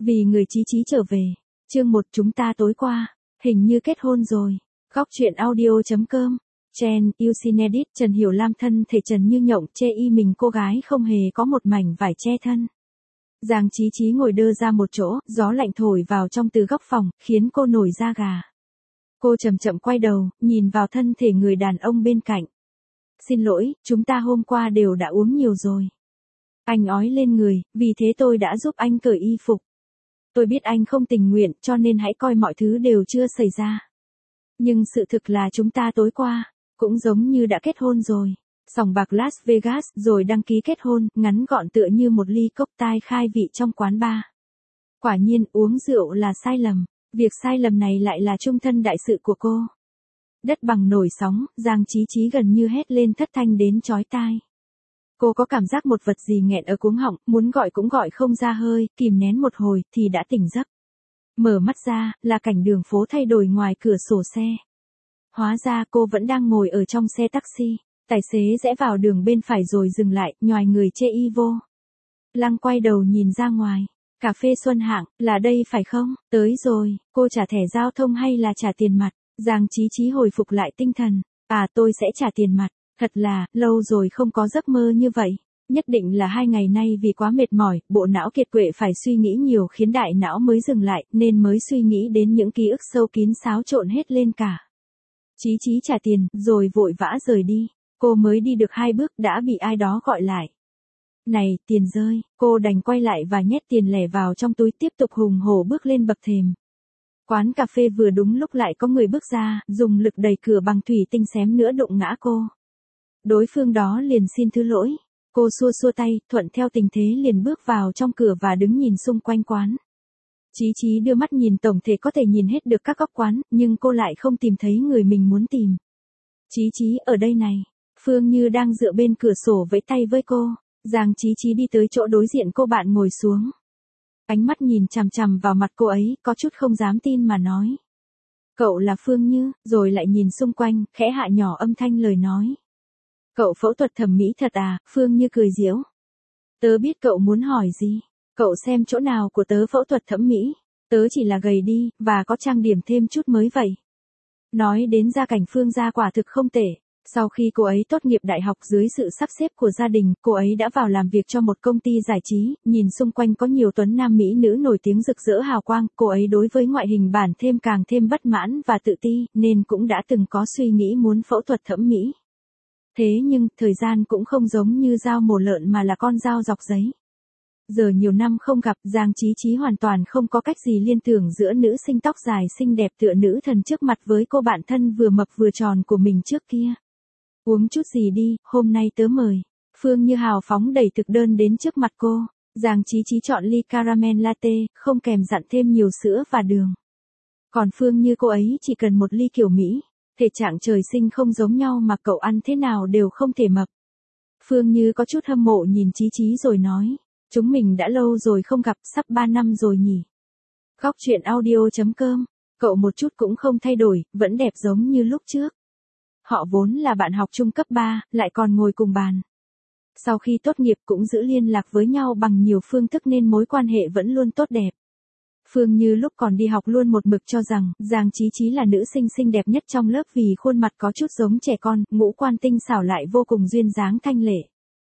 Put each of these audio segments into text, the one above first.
Vì người Chí Chí trở về. Chương 1 chúng ta tối qua, hình như kết hôn rồi. Góc truyện audio.com. Chen, Ucinedit, Trần Hiểu Lam thân thể trần như nhộng che y mình cô gái không hề có một mảnh vải che thân. Giang Chí Chí ngồi đơ ra một chỗ, gió lạnh thổi vào trong từ góc phòng, khiến cô nổi da gà. Cô chậm chậm quay đầu, nhìn vào thân thể người đàn ông bên cạnh. Xin lỗi, chúng ta hôm qua đều đã uống nhiều rồi. Anh ói lên người, vì thế tôi đã giúp anh cởi y phục. Tôi biết anh không tình nguyện cho nên hãy coi mọi thứ đều chưa xảy ra. Nhưng sự thực là chúng ta tối qua, cũng giống như đã kết hôn rồi. Sòng bạc Las Vegas rồi đăng ký kết hôn, ngắn gọn tựa như một ly cocktail khai vị trong quán bar. Quả nhiên uống rượu là sai lầm, việc sai lầm này lại là chung thân đại sự của cô. Đất bằng nổi sóng, Giang Chí Chí gần như hét lên thất thanh đến chói tai. Cô có cảm giác một vật gì nghẹn ở cuống họng, muốn gọi cũng gọi không ra hơi, kìm nén một hồi thì đã tỉnh giấc. Mở mắt ra, là cảnh đường phố thay đổi ngoài cửa sổ xe. Hóa ra cô vẫn đang ngồi ở trong xe taxi, tài xế rẽ vào đường bên phải rồi dừng lại, nhoài người chê y vô. Lăng quay đầu nhìn ra ngoài, cà phê Xuân Hạng, là đây phải không? Tới rồi, cô trả thẻ giao thông hay là trả tiền mặt? Giang Chí Chí hồi phục lại tinh thần, tôi sẽ trả tiền mặt, thật là, lâu rồi không có giấc mơ như vậy. Nhất định là 2 ngày nay vì quá mệt mỏi, bộ não kiệt quệ phải suy nghĩ nhiều khiến đại não mới dừng lại, nên mới suy nghĩ đến những ký ức sâu kín xáo trộn hết lên cả. Chí Chí trả tiền, rồi vội vã rời đi. Cô mới đi được 2 bước đã bị ai đó gọi lại. Này, tiền rơi, cô đành quay lại và nhét tiền lẻ vào trong túi tiếp tục hùng hổ bước lên bậc thềm. Quán cà phê vừa đúng lúc lại có người bước ra, dùng lực đẩy cửa bằng thủy tinh xém nữa đụng ngã cô. Đối phương đó liền xin thứ lỗi. Cô xua xua tay, thuận theo tình thế liền bước vào trong cửa và đứng nhìn xung quanh quán. Chí Chí đưa mắt nhìn tổng thể có thể nhìn hết được các góc quán, nhưng cô lại không tìm thấy người mình muốn tìm. Chí Chí ở đây này. Phương Như đang dựa bên cửa sổ vẫy tay với cô. Giang Chí Chí đi tới chỗ đối diện cô bạn ngồi xuống. Ánh mắt nhìn chằm chằm vào mặt cô ấy, có chút không dám tin mà nói. Cậu là Phương Như, rồi lại nhìn xung quanh, khẽ hạ nhỏ âm thanh lời nói. Cậu phẫu thuật thẩm mỹ thật à? Phương Như cười giễu. Tớ biết cậu muốn hỏi gì. Cậu xem chỗ nào của tớ phẫu thuật thẩm mỹ. Tớ chỉ là gầy đi, và có trang điểm thêm chút mới vậy. Nói đến gia cảnh Phương gia quả thực không tệ. Sau khi cô ấy tốt nghiệp đại học dưới sự sắp xếp của gia đình, cô ấy đã vào làm việc cho một công ty giải trí, nhìn xung quanh có nhiều tuấn nam mỹ nữ nổi tiếng rực rỡ hào quang, cô ấy đối với ngoại hình bản thêm càng thêm bất mãn và tự ti, nên cũng đã từng có suy nghĩ muốn phẫu thuật thẩm mỹ. Thế nhưng, thời gian cũng không giống như dao mổ lợn mà là con dao dọc giấy. Giờ nhiều năm không gặp, Giang Chí Chí hoàn toàn không có cách gì liên tưởng giữa nữ sinh tóc dài xinh đẹp tựa nữ thần trước mặt với cô bạn thân vừa mập vừa tròn của mình trước kia. Uống chút gì đi, hôm nay tớ mời. Phương Như hào phóng đẩy thực đơn đến trước mặt cô. Giang Chí Chí chọn ly caramel latte, không kèm dặn thêm nhiều sữa và đường. Còn Phương Như cô ấy chỉ cần một ly kiểu Mỹ. Thể trạng trời sinh không giống nhau mà cậu ăn thế nào đều không thể mập. Phương Như có chút hâm mộ nhìn Chí Chí rồi nói. Chúng mình đã lâu rồi không gặp, sắp 3 năm rồi nhỉ. Góc truyện audio.com. Cậu một chút cũng không thay đổi, vẫn đẹp giống như lúc trước. Họ vốn là bạn học trung cấp 3, lại còn ngồi cùng bàn. Sau khi tốt nghiệp cũng giữ liên lạc với nhau bằng nhiều phương thức nên mối quan hệ vẫn luôn tốt đẹp. Phương Như lúc còn đi học luôn một mực cho rằng Giang Chí Chí là nữ sinh xinh đẹp nhất trong lớp vì khuôn mặt có chút giống trẻ con, ngũ quan tinh xảo lại vô cùng duyên dáng thanh lệ.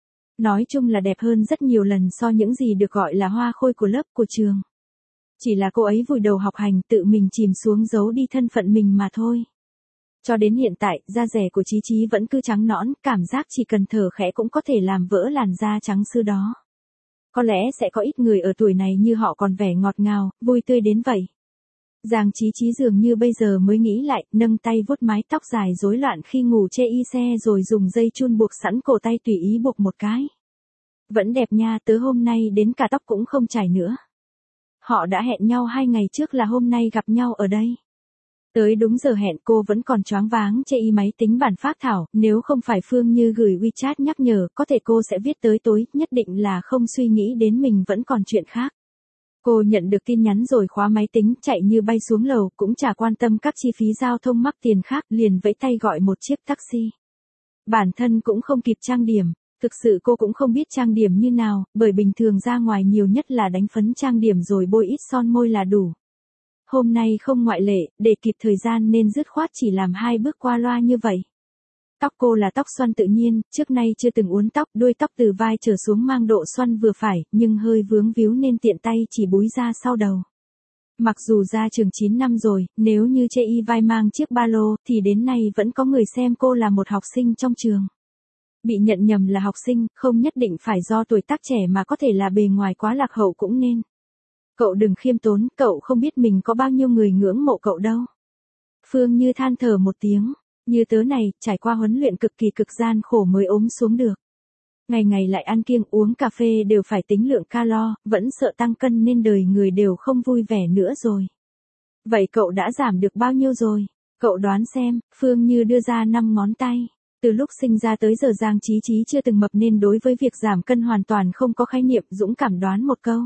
Nói chung là đẹp hơn rất nhiều lần so những gì được gọi là hoa khôi của lớp của trường. Chỉ là cô ấy vùi đầu học hành tự mình chìm xuống giấu đi thân phận mình mà thôi. Cho đến hiện tại, da rẻ của Chí Chí vẫn cứ trắng nõn, cảm giác chỉ cần thở khẽ cũng có thể làm vỡ làn da trắng sưa đó. Có lẽ sẽ có ít người ở tuổi này như họ còn vẻ ngọt ngào, vui tươi đến vậy. Giang Chí Chí dường như bây giờ mới nghĩ lại, nâng tay vuốt mái tóc dài rối loạn khi ngủ chê y xe rồi dùng dây chun buộc sẵn cổ tay tùy ý buộc một cái. Vẫn đẹp nha, tớ hôm nay đến cả tóc cũng không chải nữa. Họ đã hẹn nhau 2 ngày trước là hôm nay gặp nhau ở đây. Tới đúng giờ hẹn cô vẫn còn choáng váng chê y máy tính bản phác thảo, nếu không phải Phương Như gửi WeChat nhắc nhở, có thể cô sẽ viết tới tối, nhất định là không suy nghĩ đến mình vẫn còn chuyện khác. Cô nhận được tin nhắn rồi khóa máy tính, chạy như bay xuống lầu, cũng chả quan tâm các chi phí giao thông mắc tiền khác, liền vẫy tay gọi một chiếc taxi. Bản thân cũng không kịp trang điểm, Thực sự cô cũng không biết trang điểm như nào, bởi bình thường ra ngoài nhiều nhất là đánh phấn trang điểm rồi bôi ít son môi là đủ. Hôm nay không ngoại lệ, để kịp thời gian nên dứt khoát chỉ làm 2 bước qua loa như vậy. Tóc cô là tóc xoăn tự nhiên, trước nay chưa từng uốn tóc, đuôi tóc từ vai trở xuống mang độ xoăn vừa phải, nhưng hơi vướng víu nên tiện tay chỉ búi ra sau đầu. Mặc dù ra trường 9 năm rồi, nếu như chê y vai mang chiếc ba lô, thì đến nay vẫn có người xem cô là một học sinh trong trường. Bị nhận nhầm là học sinh, không nhất định phải do tuổi tác trẻ mà có thể là bề ngoài quá lạc hậu cũng nên. Cậu đừng khiêm tốn, cậu không biết mình có bao nhiêu người ngưỡng mộ cậu đâu. Phương Như than thở một tiếng, như tớ này, trải qua huấn luyện cực kỳ cực gian khổ mới ốm xuống được. Ngày ngày lại ăn kiêng uống cà phê đều phải tính lượng calo, vẫn sợ tăng cân nên đời người đều không vui vẻ nữa rồi. Vậy cậu đã giảm được bao nhiêu rồi? Cậu đoán xem, Phương Như đưa ra 5 ngón tay. Từ lúc sinh ra tới giờ Giang Chí Chí chưa từng mập nên đối với việc giảm cân hoàn toàn không có khái niệm, dũng cảm đoán một câu.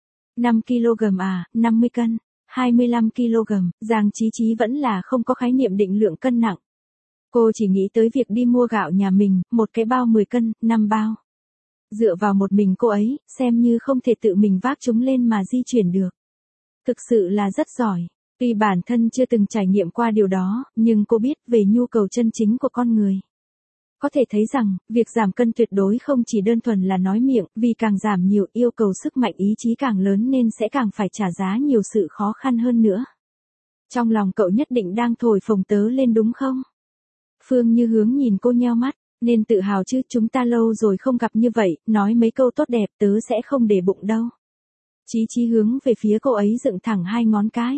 5 kg à, 50 cân, 25 kg, Giang Chí Chí vẫn là không có khái niệm định lượng cân nặng. Cô chỉ nghĩ tới việc đi mua gạo nhà mình, một cái bao 10 cân, 5 bao. Dựa vào một mình cô ấy, xem như không thể tự mình vác chúng lên mà di chuyển được. Thực sự là rất giỏi. Tuy bản thân chưa từng trải nghiệm qua điều đó, nhưng cô biết về nhu cầu chân chính của con người. Có thể thấy rằng, việc giảm cân tuyệt đối không chỉ đơn thuần là nói miệng, vì càng giảm nhiều yêu cầu sức mạnh ý chí càng lớn nên sẽ càng phải trả giá nhiều sự khó khăn hơn nữa. Trong lòng cậu nhất định đang thổi phồng tớ lên đúng không? Phương Như hướng nhìn cô nheo mắt, nên tự hào chứ, chúng ta lâu rồi không gặp như vậy, nói mấy câu tốt đẹp tớ sẽ không để bụng đâu. Chí Chí hướng về phía cô ấy dựng thẳng 2 ngón cái.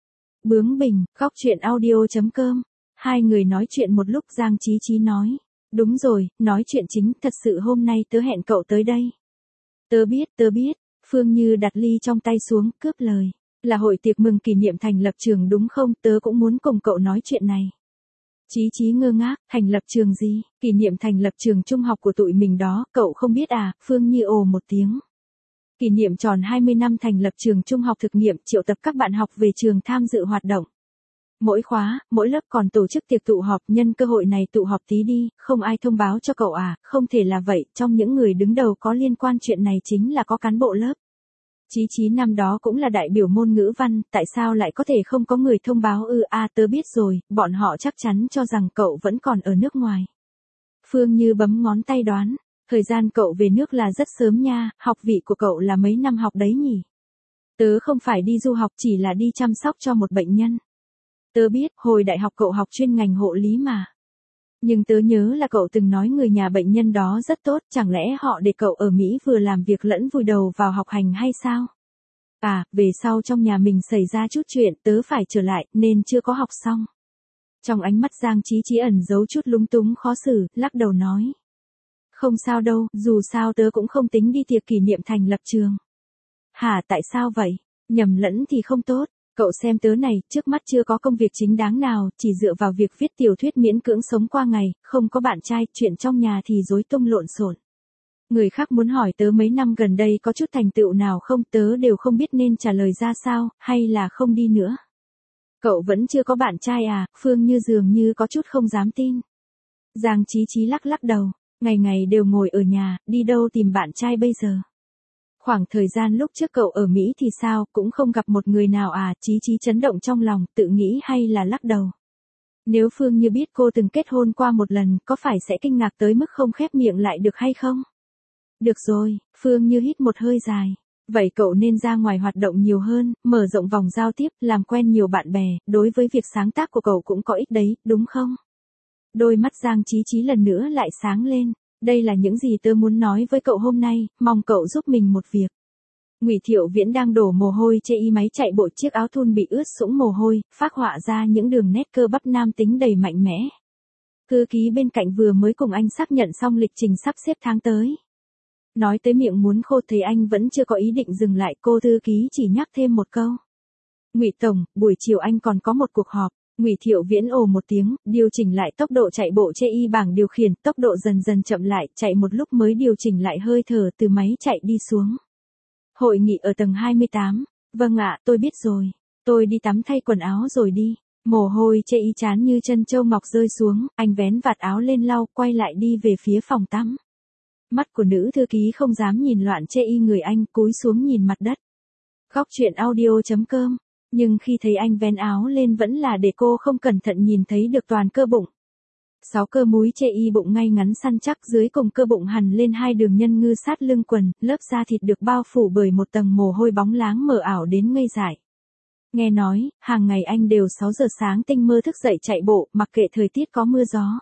Bướng bỉnh, góc chuyện audio.com. Hai người nói chuyện một lúc Giang Chí Chí nói. Đúng rồi, nói chuyện chính, thật sự hôm nay tớ hẹn cậu tới đây. Tớ biết, Phương Như đặt ly trong tay xuống, cướp lời. Là hội tiệc mừng kỷ niệm thành lập trường đúng không, tớ cũng muốn cùng cậu nói chuyện này. Chí Chí ngơ ngác, thành lập trường gì, kỷ niệm thành lập trường trung học của tụi mình đó, cậu không biết à, Phương Như ồ một tiếng. Kỷ niệm tròn 20 năm thành lập trường trung học thực nghiệm, triệu tập các bạn học về trường tham dự hoạt động. Mỗi khóa, mỗi lớp còn tổ chức tiệc tụ họp, nhân cơ hội này tụ họp tí đi, không ai thông báo cho cậu à, không thể là vậy, trong những người đứng đầu có liên quan chuyện này chính là có cán bộ lớp. Chí Chí năm đó cũng là đại biểu môn ngữ văn, tại sao lại có thể không có người thông báo tớ biết rồi, bọn họ chắc chắn cho rằng cậu vẫn còn ở nước ngoài. Phương Như bấm ngón tay đoán, thời gian cậu về nước là rất sớm nha, học vị của cậu là mấy năm học đấy nhỉ? Tớ không phải đi du học chỉ là đi chăm sóc cho một bệnh nhân. Tớ biết, hồi đại học cậu học chuyên ngành hộ lý mà. Nhưng tớ nhớ là cậu từng nói người nhà bệnh nhân đó rất tốt, chẳng lẽ họ để cậu ở Mỹ vừa làm việc lẫn vùi đầu vào học hành hay sao? À, về sau trong nhà mình xảy ra chút chuyện, tớ phải trở lại, nên chưa có học xong. Trong ánh mắt Giang Chí Chí ẩn giấu chút lúng túng khó xử, lắc đầu nói. Không sao đâu, dù sao tớ cũng không tính đi tiệc kỷ niệm thành lập trường. Hả, tại sao vậy? Nhầm lẫn thì không tốt. Cậu xem tớ này, trước mắt chưa có công việc chính đáng nào, chỉ dựa vào việc viết tiểu thuyết miễn cưỡng sống qua ngày, không có bạn trai, chuyện trong nhà thì rối tung lộn xộn. Người khác muốn hỏi tớ mấy năm gần đây có chút thành tựu nào không, tớ đều không biết nên trả lời ra sao, hay là không đi nữa. Cậu vẫn chưa có bạn trai à, Phương Như dường như có chút không dám tin. Giang Chí Chí lắc lắc đầu, ngày ngày đều ngồi ở nhà, đi đâu tìm bạn trai bây giờ. Khoảng thời gian lúc trước cậu ở Mỹ thì sao, cũng không gặp một người nào à, Chí Chí chấn động trong lòng, tự nghĩ hay là lắc đầu. Nếu Phương Như biết cô từng kết hôn qua một lần, có phải sẽ kinh ngạc tới mức không khép miệng lại được hay không? Được rồi, Phương Như hít một hơi dài. Vậy cậu nên ra ngoài hoạt động nhiều hơn, mở rộng vòng giao tiếp, làm quen nhiều bạn bè, đối với việc sáng tác của cậu cũng có ích đấy, đúng không? Đôi mắt Giang Chí Chí lần nữa lại sáng lên. Đây là những gì tớ muốn nói với cậu hôm nay, mong cậu giúp mình một việc. Ngụy Thiệu Viễn đang đổ mồ hôi chê y máy chạy bộ, chiếc áo thun bị ướt sũng mồ hôi, phác họa ra những đường nét cơ bắp nam tính đầy mạnh mẽ. Thư ký bên cạnh vừa mới cùng anh xác nhận xong lịch trình sắp xếp tháng tới. Nói tới miệng muốn khô thì anh vẫn chưa có ý định dừng lại, cô thư ký chỉ nhắc thêm một câu. Ngụy Tổng, buổi chiều anh còn có một cuộc họp. Ngụy Thiệu Viễn ồ một tiếng, điều chỉnh lại tốc độ chạy bộ chê y bảng điều khiển, tốc độ dần dần chậm lại, chạy một lúc mới điều chỉnh lại hơi thở từ máy chạy đi xuống. Hội nghị ở tầng 28. Vâng ạ, tôi biết rồi. Tôi đi tắm thay quần áo rồi đi. Mồ hôi chê y chán như chân châu ngọc rơi xuống, anh vén vạt áo lên lau, quay lại đi về phía phòng tắm. Mắt của nữ thư ký không dám nhìn loạn chê y người anh, cúi xuống nhìn mặt đất. Góc chuyện audio.com. Nhưng khi thấy anh vén áo lên vẫn là để cô không cẩn thận nhìn thấy được toàn cơ bụng. 6 cơ múi chê y bụng ngay ngắn săn chắc, dưới cùng cơ bụng hằn lên 2 đường nhân ngư sát lưng quần, lớp da thịt được bao phủ bởi một tầng mồ hôi bóng láng mờ ảo đến ngây dại. Nghe nói, hàng ngày anh đều 6 giờ sáng tinh mơ thức dậy chạy bộ, mặc kệ thời tiết có mưa gió.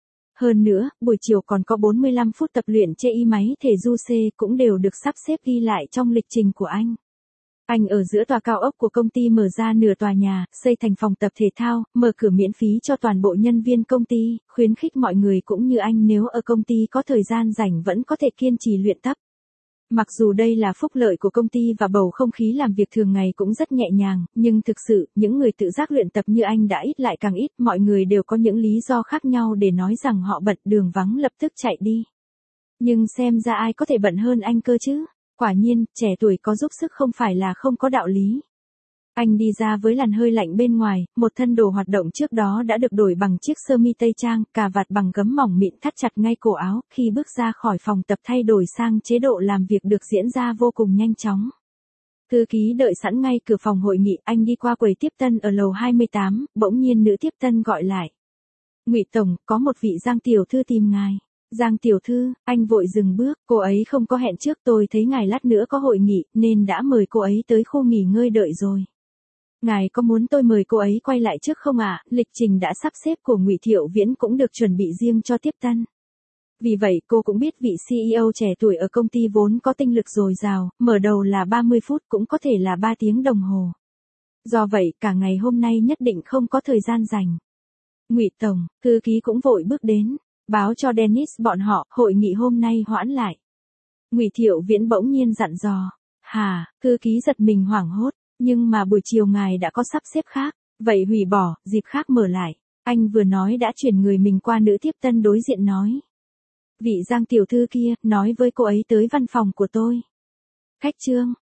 Hơn nữa, buổi chiều còn có 45 phút tập luyện chê y máy thể du C cũng đều được sắp xếp ghi lại trong lịch trình của anh. Anh ở giữa tòa cao ốc của công ty mở ra nửa tòa nhà, xây thành phòng tập thể thao, mở cửa miễn phí cho toàn bộ nhân viên công ty, khuyến khích mọi người cũng như anh nếu ở công ty có thời gian rảnh vẫn có thể kiên trì luyện tập. Mặc dù đây là phúc lợi của công ty và bầu không khí làm việc thường ngày cũng rất nhẹ nhàng, nhưng thực sự, những người tự giác luyện tập như anh đã ít lại càng ít, mọi người đều có những lý do khác nhau để nói rằng họ bận, đường vắng lập tức chạy đi. Nhưng xem ra ai có thể bận hơn anh cơ chứ? Quả nhiên, trẻ tuổi có giúp sức không phải là không có đạo lý. Anh đi ra với làn hơi lạnh bên ngoài, một thân đồ hoạt động trước đó đã được đổi bằng chiếc sơ mi tây trang, cà vạt bằng gấm mỏng mịn thắt chặt ngay cổ áo, khi bước ra khỏi phòng tập thay đổi sang chế độ làm việc được diễn ra vô cùng nhanh chóng. Thư ký đợi sẵn ngay cửa phòng hội nghị, anh đi qua quầy tiếp tân ở lầu 28, bỗng nhiên nữ tiếp tân gọi lại. Ngụy Tổng, có một vị Giang tiểu thư tìm ngài. Giang tiểu thư, anh vội dừng bước, cô ấy không có hẹn trước, tôi thấy ngài lát nữa có hội nghị, nên đã mời cô ấy tới khu nghỉ ngơi đợi rồi. Ngài có muốn tôi mời cô ấy quay lại trước không ạ? Lịch trình đã sắp xếp của Ngụy Thiệu Viễn cũng được chuẩn bị riêng cho tiếp tân. Vì vậy cô cũng biết vị CEO trẻ tuổi ở công ty vốn có tinh lực dồi dào, mở đầu là 30 phút cũng có thể là 3 tiếng đồng hồ. Do vậy cả ngày hôm nay nhất định không có thời gian rảnh. Ngụy Tổng, thư ký cũng vội bước đến. Báo cho Dennis bọn họ, hội nghị hôm nay hoãn lại. Ngụy Thiệu Viễn bỗng nhiên dặn dò. Hà, thư ký giật mình hoảng hốt, nhưng mà buổi chiều ngài đã có sắp xếp khác, vậy hủy bỏ, dịp khác mở lại. Anh vừa nói đã chuyển người mình qua nữ tiếp tân đối diện nói. Vị Giang tiểu thư kia, nói với cô ấy tới văn phòng của tôi. Khách Trương,